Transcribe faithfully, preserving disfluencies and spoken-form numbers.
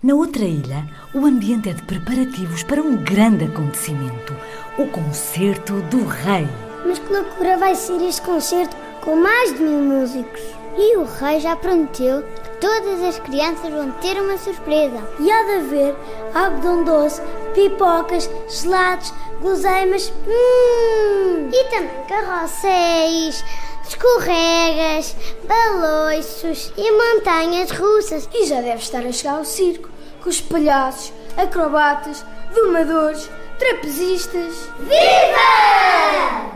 Na outra ilha, o ambiente é de preparativos para um grande acontecimento, o Concerto do Rei. Mas que loucura vai ser este concerto com mais de mil músicos? E o rei já prometeu que todas as crianças vão ter uma surpresa. E há de haver algodão doce, pipocas, gelados, guloseimas. Hum! E também carrosséis, escorregas, baloiços e montanhas russas. E já deve estar a chegar o circo, com os palhaços, acrobatas, domadores, trapezistas. Viva!